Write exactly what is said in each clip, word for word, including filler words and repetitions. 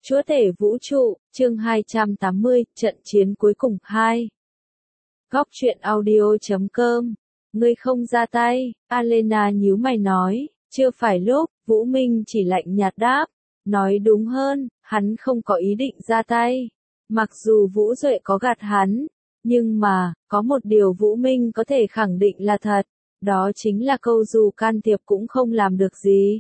Chúa tể vũ trụ, chương hai trăm tám mươi, trận chiến cuối cùng hai. Góc truyện audio chấm com. Ngươi không ra tay, Alena nhíu mày nói, chưa phải lúc, Vũ Minh chỉ lạnh nhạt đáp. Nói đúng hơn, hắn không có ý định ra tay. Mặc dù Vũ Duệ có gạt hắn, nhưng mà, có một điều Vũ Minh có thể khẳng định là thật, đó chính là câu dù can thiệp cũng không làm được gì.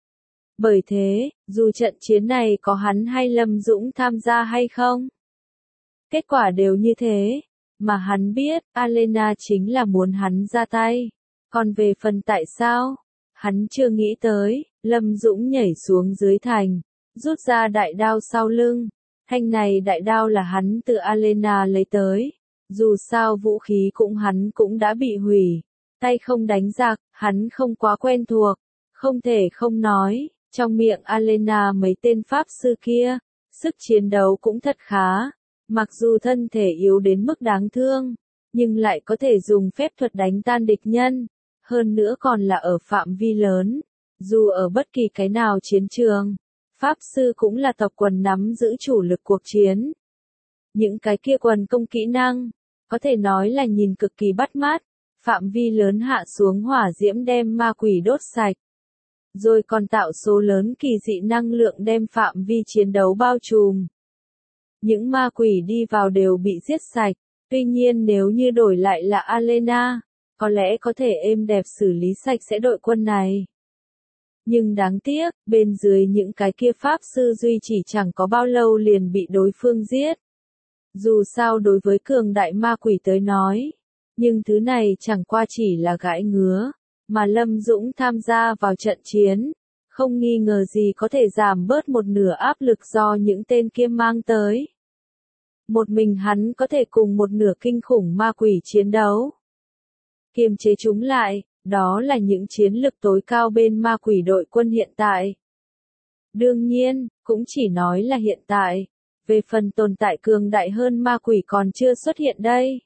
Bởi thế, dù trận chiến này có hắn hay Lâm Dũng tham gia hay không, kết quả đều như thế, mà hắn biết, Alena chính là muốn hắn ra tay. Còn về phần tại sao, hắn chưa nghĩ tới. Lâm Dũng nhảy xuống dưới thành, rút ra đại đao sau lưng. Thanh này đại đao là hắn từ Alena lấy tới. Dù sao vũ khí cũng hắn cũng đã bị hủy. Tay không đánh giặc, hắn không quá quen thuộc. Không thể không nói, trong miệng Alena mấy tên pháp sư kia, sức chiến đấu cũng thật khá. Mặc dù thân thể yếu đến mức đáng thương, nhưng lại có thể dùng phép thuật đánh tan địch nhân. Hơn nữa còn là ở phạm vi lớn. Dù ở bất kỳ cái nào chiến trường, pháp sư cũng là tộc quần nắm giữ chủ lực cuộc chiến. Những cái kia quần công kỹ năng, có thể nói là nhìn cực kỳ bắt mắt. Phạm vi lớn hạ xuống hỏa diễm đem ma quỷ đốt sạch. Rồi còn tạo số lớn kỳ dị năng lượng đem phạm vi chiến đấu bao trùm. Những ma quỷ đi vào đều bị giết sạch. Tuy nhiên nếu như đổi lại là Alena, có lẽ có thể êm đẹp xử lý sạch sẽ đội quân này. Nhưng đáng tiếc, bên dưới những cái kia pháp sư duy chỉ chẳng có bao lâu liền bị đối phương giết. Dù sao đối với cường đại ma quỷ tới nói, nhưng thứ này chẳng qua chỉ là gãi ngứa, mà Lâm Dũng tham gia vào trận chiến, không nghi ngờ gì có thể giảm bớt một nửa áp lực do những tên kia mang tới. Một mình hắn có thể cùng một nửa kinh khủng ma quỷ chiến đấu. Kiềm chế chúng lại, đó là những chiến lực tối cao bên ma quỷ đội quân hiện tại. Đương nhiên, cũng chỉ nói là hiện tại. Về phần tồn tại cường đại hơn ma quỷ còn chưa xuất hiện đây.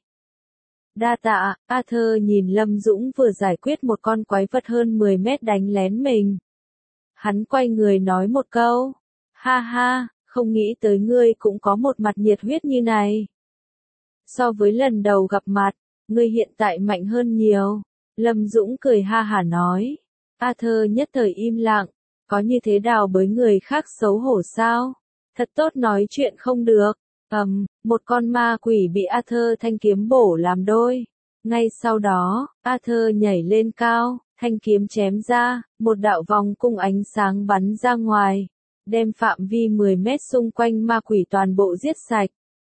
Đa tạ, Arthur nhìn Lâm Dũng vừa giải quyết một con quái vật hơn mười mét đánh lén mình. Hắn quay người nói một câu. Ha ha, không nghĩ tới ngươi cũng có một mặt nhiệt huyết như này. So với lần đầu gặp mặt, ngươi hiện tại mạnh hơn nhiều. Lâm Dũng cười ha hả nói. Arthur nhất thời im lặng. Có như thế đào bới người khác xấu hổ sao? Thật tốt nói chuyện không được. Ầm, um, một con ma quỷ bị Arthur thanh kiếm bổ làm đôi. Ngay sau đó, Arthur nhảy lên cao, thanh kiếm chém ra, một đạo vòng cung ánh sáng bắn ra ngoài, đem phạm vi mười mét xung quanh ma quỷ toàn bộ giết sạch.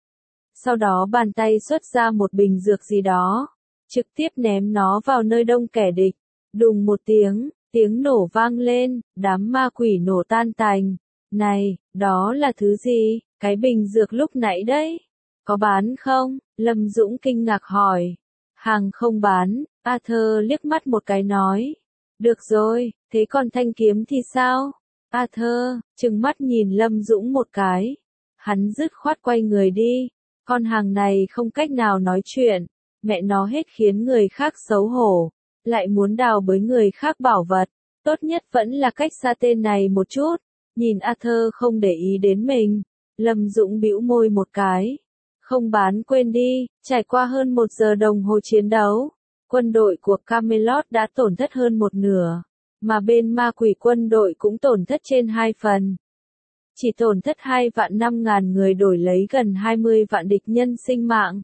Sau đó bàn tay xuất ra một bình dược gì đó, trực tiếp ném nó vào nơi đông kẻ địch. Đùng một tiếng, tiếng nổ vang lên, đám ma quỷ nổ tan tành. Này, đó là thứ gì? Cái bình dược lúc nãy đấy. Có bán không? Lâm Dũng kinh ngạc hỏi. Hàng không bán, Arthur liếc mắt một cái nói. Được rồi, thế còn thanh kiếm thì sao? Arthur, trừng mắt nhìn Lâm Dũng một cái. Hắn dứt khoát quay người đi. Con hàng này không cách nào nói chuyện. Mẹ nó hết khiến người khác xấu hổ. Lại muốn đào bới người khác bảo vật. Tốt nhất vẫn là cách xa tên này một chút. Nhìn Arthur không để ý đến mình. Lâm Dũng bĩu môi một cái. Không bán quên đi, trải qua hơn một giờ đồng hồ chiến đấu. Quân đội của Camelot đã tổn thất hơn một nửa. Mà bên ma quỷ quân đội cũng tổn thất trên hai phần. Chỉ tổn thất hai vạn năm ngàn người đổi lấy gần hai mươi vạn địch nhân sinh mạng.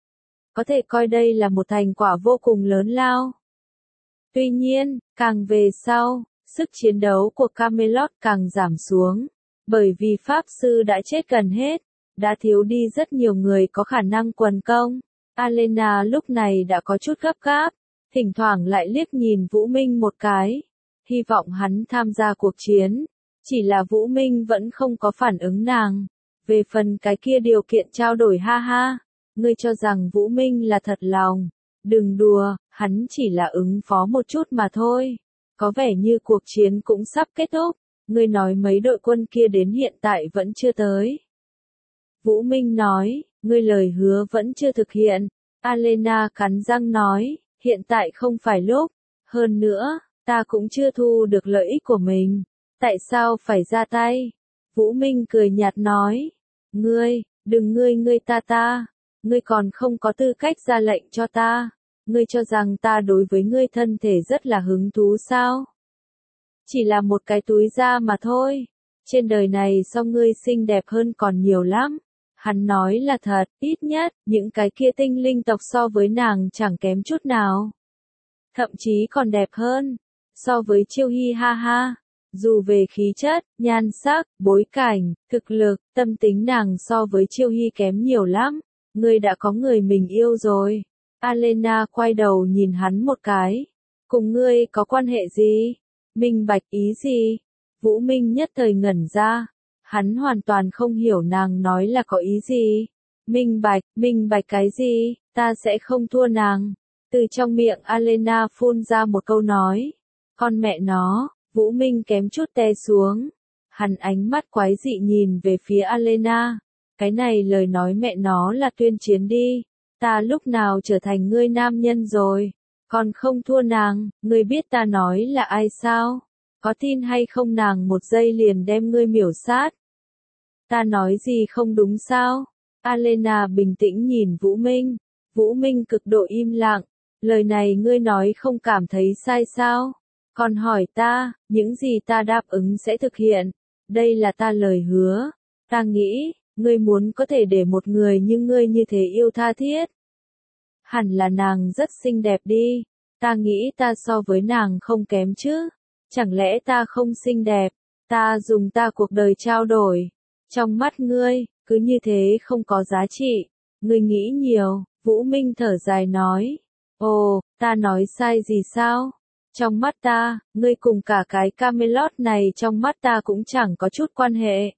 Có thể coi đây là một thành quả vô cùng lớn lao. Tuy nhiên, càng về sau, sức chiến đấu của Camelot càng giảm xuống. Bởi vì pháp sư đã chết gần hết, đã thiếu đi rất nhiều người có khả năng quần công. Alena lúc này đã có chút gấp gáp, thỉnh thoảng lại liếc nhìn Vũ Minh một cái. Hy vọng hắn tham gia cuộc chiến. Chỉ là Vũ Minh vẫn không có phản ứng nàng. Về phần cái kia điều kiện trao đổi ha ha. Ngươi cho rằng Vũ Minh là thật lòng. Đừng đùa, hắn chỉ là ứng phó một chút mà thôi. Có vẻ như cuộc chiến cũng sắp kết thúc. Ngươi nói mấy đội quân kia đến hiện tại vẫn chưa tới. Vũ Minh nói, ngươi lời hứa vẫn chưa thực hiện. Alena cắn răng nói, hiện tại không phải lúc. Hơn nữa, ta cũng chưa thu được lợi ích của mình. Tại sao phải ra tay? Vũ Minh cười nhạt nói. Ngươi, đừng ngươi ngươi ta ta. Ngươi còn không có tư cách ra lệnh cho ta. Ngươi cho rằng ta đối với ngươi thân thể rất là hứng thú sao? Chỉ là một cái túi da mà thôi. Trên đời này so ngươi xinh đẹp hơn còn nhiều lắm. Hắn nói là thật, ít nhất, những cái kia tinh linh tộc so với nàng chẳng kém chút nào. Thậm chí còn đẹp hơn. So với Chiêu Hy ha ha. Dù về khí chất, nhan sắc, bối cảnh, thực lực, tâm tính nàng so với Chiêu Hy kém nhiều lắm. Ngươi đã có người mình yêu rồi. Alena quay đầu nhìn hắn một cái. Cùng ngươi có quan hệ gì? Minh bạch ý gì? Vũ Minh nhất thời ngẩn ra. Hắn hoàn toàn không hiểu nàng nói là có ý gì. Minh bạch, minh bạch cái gì? Ta sẽ không thua nàng. Từ trong miệng Alena phun ra một câu nói. Con mẹ nó, Vũ Minh kém chút té xuống. Hắn ánh mắt quái dị nhìn về phía Alena. Cái này lời nói mẹ nó là tuyên chiến đi. Ta lúc nào trở thành ngươi nam nhân rồi. Còn không thua nàng, ngươi biết ta nói là ai sao? Có tin hay không nàng một giây liền đem ngươi miểu sát. Ta nói gì không đúng sao? Alena bình tĩnh nhìn Vũ Minh. Vũ Minh cực độ im lặng. Lời này ngươi nói không cảm thấy sai sao? Còn hỏi ta, những gì ta đáp ứng sẽ thực hiện. Đây là ta lời hứa. Ta nghĩ, ngươi muốn có thể để một người như ngươi như thế yêu tha thiết. Hẳn là nàng rất xinh đẹp đi. Ta nghĩ ta so với nàng không kém chứ. Chẳng lẽ ta không xinh đẹp? Ta dùng ta cuộc đời trao đổi. Trong mắt ngươi, cứ như thế không có giá trị. Ngươi nghĩ nhiều, Vũ Minh thở dài nói. Ồ, ta nói sai gì sao? Trong mắt ta, ngươi cùng cả cái Camelot này trong mắt ta cũng chẳng có chút quan hệ.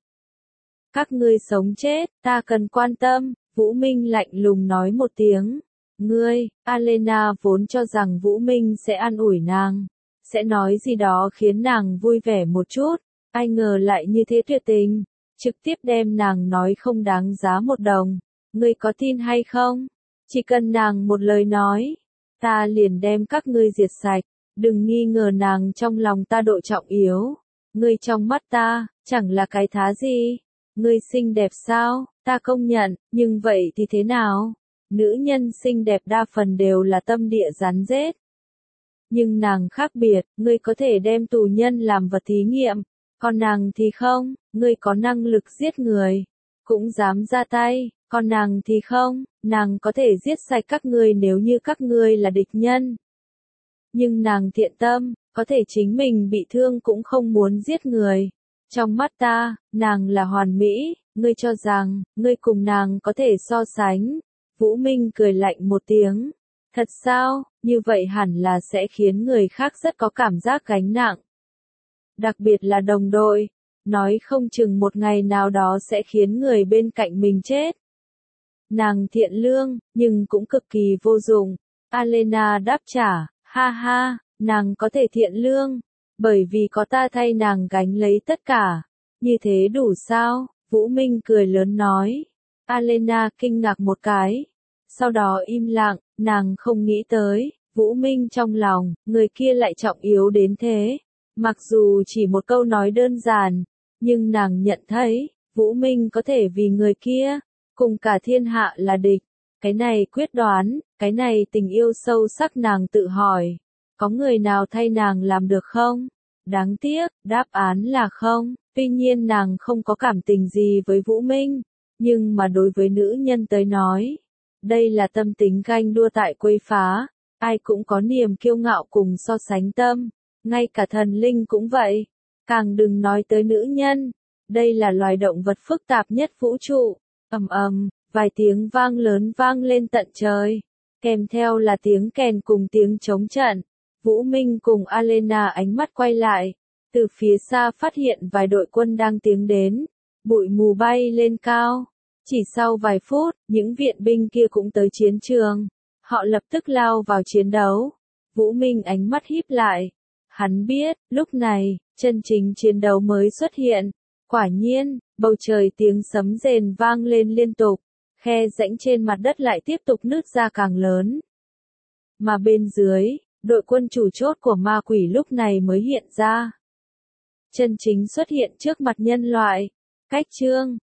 Các ngươi sống chết, ta cần quan tâm, Vũ Minh lạnh lùng nói một tiếng. Ngươi, Alena vốn cho rằng Vũ Minh sẽ an ủi nàng, sẽ nói gì đó khiến nàng vui vẻ một chút, ai ngờ lại như thế tuyệt tình, trực tiếp đem nàng nói không đáng giá một đồng. Ngươi có tin hay không? Chỉ cần nàng một lời nói, ta liền đem các ngươi diệt sạch, đừng nghi ngờ nàng trong lòng ta độ trọng yếu. Ngươi trong mắt ta, chẳng là cái thá gì. Ngươi xinh đẹp sao? Ta công nhận, nhưng vậy thì thế nào? Nữ nhân xinh đẹp đa phần đều là tâm địa rắn rết. Nhưng nàng khác biệt, ngươi có thể đem tù nhân làm vật thí nghiệm, còn nàng thì không, ngươi có năng lực giết người, cũng dám ra tay, còn nàng thì không, nàng có thể giết sạch các ngươi nếu như các ngươi là địch nhân. Nhưng nàng thiện tâm, có thể chính mình bị thương cũng không muốn giết người. Trong mắt ta, nàng là hoàn mỹ, ngươi cho rằng, ngươi cùng nàng có thể so sánh. Vũ Minh cười lạnh một tiếng. Thật sao, như vậy hẳn là sẽ khiến người khác rất có cảm giác gánh nặng. Đặc biệt là đồng đội, nói không chừng một ngày nào đó sẽ khiến người bên cạnh mình chết. Nàng thiện lương, nhưng cũng cực kỳ vô dụng. Alena đáp trả, ha ha, nàng có thể thiện lương, bởi vì có ta thay nàng gánh lấy tất cả. Như thế đủ sao? Vũ Minh cười lớn nói. Alena kinh ngạc một cái. Sau đó im lặng, nàng không nghĩ tới, Vũ Minh trong lòng, người kia lại trọng yếu đến thế. Mặc dù chỉ một câu nói đơn giản, nhưng nàng nhận thấy, Vũ Minh có thể vì người kia, cùng cả thiên hạ là địch. Cái này quyết đoán, cái này tình yêu sâu sắc nàng tự hỏi. Có người nào thay nàng làm được không? Đáng tiếc, đáp án là không. Tuy nhiên nàng không có cảm tình gì với Vũ Minh, nhưng mà đối với nữ nhân tới nói, đây là tâm tính ganh đua tại quấy phá, ai cũng có niềm kiêu ngạo cùng so sánh tâm, ngay cả thần linh cũng vậy, càng đừng nói tới nữ nhân, đây là loài động vật phức tạp nhất vũ trụ. Ầm ầm, vài tiếng vang lớn vang lên tận trời, kèm theo là tiếng kèn cùng tiếng trống trận. Vũ Minh cùng Alena ánh mắt quay lại, từ phía xa phát hiện vài đội quân đang tiến đến, bụi mù bay lên cao. Chỉ sau vài phút, những viện binh kia cũng tới chiến trường. Họ lập tức lao vào chiến đấu. Vũ Minh ánh mắt híp lại. Hắn biết, lúc này, chân chính chiến đấu mới xuất hiện. Quả nhiên, bầu trời tiếng sấm rền vang lên liên tục. Khe rãnh trên mặt đất lại tiếp tục nứt ra càng lớn. Mà bên dưới, đội quân chủ chốt của ma quỷ lúc này mới hiện ra. Chân chính xuất hiện trước mặt nhân loại. Cách chương